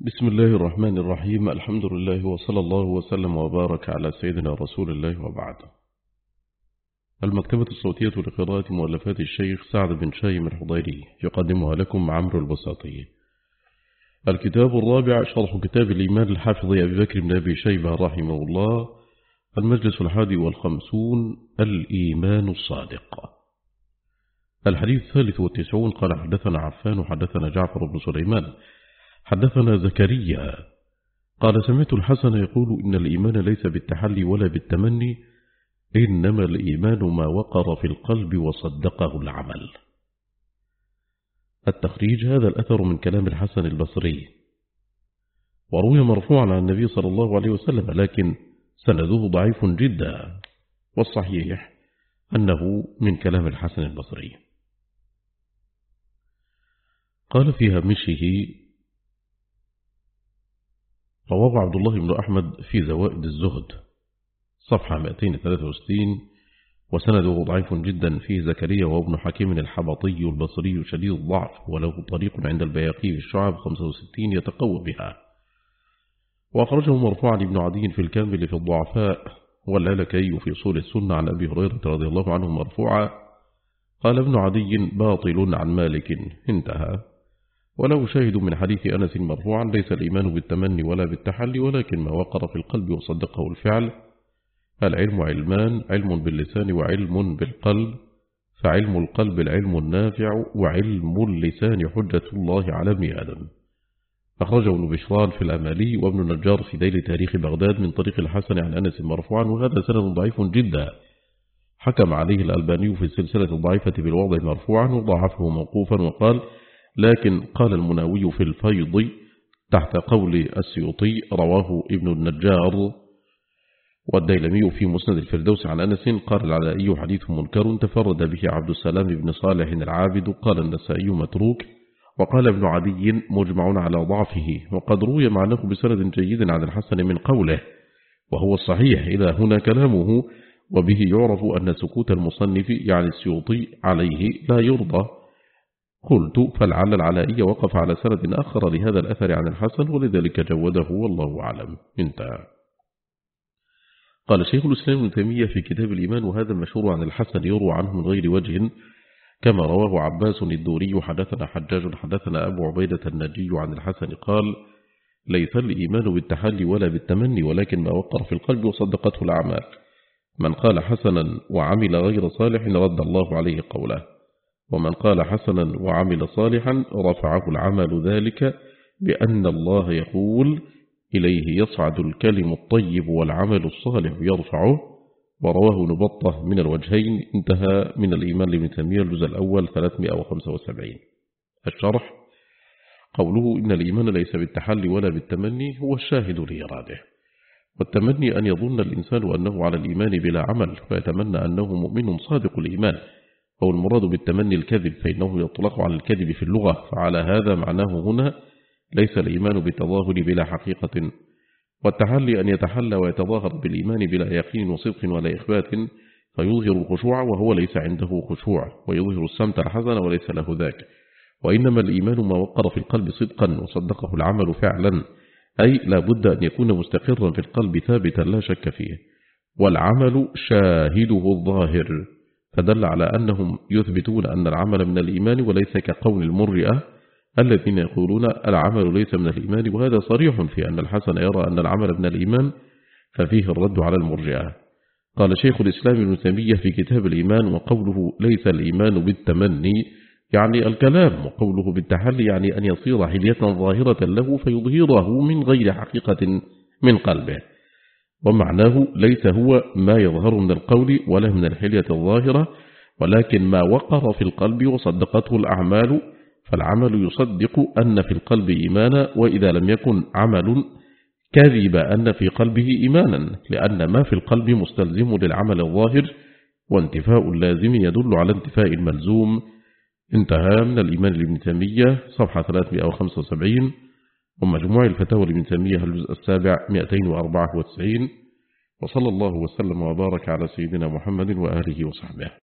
بسم الله الرحمن الرحيم. الحمد لله وصلى الله وسلم وبارك على سيدنا رسول الله وبعد. المكتبة الصوتية لقراءة مؤلفات الشيخ سعد بن شايم الحضيري يقدمها لكم عمرو البساطي. الكتاب الرابع شرح كتاب الإيمان الحافظ أبي بكر بن أبي شيبة رحمه الله. المجلس 51 الإيمان الصادق. الحديث 93 قال حدثنا عفان وحدثنا جعفر بن سليمان حدثنا زكريا قال سمعت الحسن يقول إن الإيمان ليس بالتحلي ولا بالتمني، إنما الإيمان ما وقر في القلب وصدقه العمل. التخريج: هذا الأثر من كلام الحسن البصري، وروي مرفوعا عن النبي صلى الله عليه وسلم، لكن سنده ضعيف جدا، والصحيح أنه من كلام الحسن البصري. قال في هامشه: رواه عبد الله بن أحمد في زوائد الزهد صفحة 263، وسنده ضعيف جدا. فيه زكريا وابن حكيم الحبطي البصري شديد الضعف، وله طريق عند البياقي في الشعب 65 يتقوى بها، وأخرجه مرفوعا ابن عدي في الكامل في الضعفاء، واللالكي في أصول السنة عن أبي هريرة رضي الله عنه مرفوعا قال ابن عدي باطل عن مالك، انتهى. ولو شاهد من حديث أنس مرفوعا: ليس الإيمان بالتمني ولا بالتحلي، ولكن ما وقر في القلب وصدقه الفعل. العلم علمان: علم باللسان وعلم بالقلب، فعلم القلب العلم النافع، وعلم اللسان حجة الله على ابن آدم. أخرجه ابن بشران في الأمالي وابن النجار في ذيل تاريخ بغداد من طريق الحسن عن أنس مرفوعا، وهذا سند ضعيف جدا. حكم عليه الألباني في السلسلة الضعيفة بالوضع مرفوعا، وضعفه موقوفا، وقال: لكن قال المناوي في الفيض تحت قول السيوطي رواه ابن النجار. والديلمي في مسند الفردوس عن أنس قال العلائي حديث منكر تفرد به عبد السلام بن صالح العابد، قال النسائي متروك، وقال ابن عدي مجمع على ضعفه، وقد روي معناه بسند جيد عن الحسن من قوله، وهو الصحيح إلى هنا كلامه، وبه يعرف أن سكوت المصنف يعني السيوطي عليه لا يرضى. قلت: فلعل العلائي وقف على سند آخر لهذا الأثر عن الحسن، ولذلك جوده، والله أعلم، انتهى. قال شيخ الإسلام ابن تيمية في كتاب الإيمان: وهذا المشهور عن الحسن يروى عنه من غير وجه، كما رواه عباس الدوري حدثنا حجاج حدثنا أبو عبيدة النجي عن الحسن قال: ليس الإيمان بالتحلي ولا بالتمني، ولكن ما وقر في القلب وصدقته الأعمال. من قال حسنا وعمل غير صالح رد الله عليه قوله، ومن قال حسنا وعمل صالحا رفعه العمل، ذلك بأن الله يقول: إليه يصعد الكلم الطيب والعمل الصالح يرفعه. ورواه نبطة من الوجهين، انتهى. من الإيمان لابن تيمية الجزء الأول 375. الشرح: قوله إن الإيمان ليس بالتحلي ولا بالتمني هو الشاهد لإراده. والتمني أن يظن الإنسان أنه على الإيمان بلا عمل، فيتمنى أنه مؤمن صادق الإيمان، أو المراد بالتمني الكذب، فإنه يطلق على الكذب في اللغة، فعلى هذا معناه هنا ليس الإيمان بالتظاهر بلا حقيقة. والتحلي أن يتحلى ويتظاهر بالإيمان بلا يقين وصدق ولا إخبات، فيظهر الخشوع وهو ليس عنده خشوع، ويظهر السمت الحسن وليس له ذاك. وإنما الإيمان ما وقر في القلب صدقا وصدقه العمل فعلا، أي لا بد أن يكون مستقرا في القلب ثابتا لا شك فيه، والعمل شاهده الظاهر، فدل على أنهم يثبتون أن العمل من الإيمان، وليس كقول المرجئة الذين يقولون العمل ليس من الإيمان، وهذا صريح في أن الحسن يرى أن العمل من الإيمان، ففيه الرد على المرجئة. قال شيخ الإسلام ابن تيمية في كتاب الإيمان: وقوله ليس الإيمان بالتمني يعني الكلام، وقوله بالتحلي يعني أن يصير حلية ظاهرة له فيظهره من غير حقيقة من قلبه. ومعناه ليس هو ما يظهر من القول ولا من الحلية الظاهرة، ولكن ما وقر في القلب وصدقته الأعمال، فالعمل يصدق أن في القلب إيمانا، وإذا لم يكن عمل كذب أن في قلبه إيمانا، لأن ما في القلب مستلزم للعمل الظاهر، وانتفاء اللازم يدل على انتفاء الملزوم، انتهى. من الإيمان لابن تيمية صفحة 375، ومجموع الفتاوى لابن تيمية الجزء السابع 294. وصلى الله وسلم وبارك على سيدنا محمد وآله وصحبه.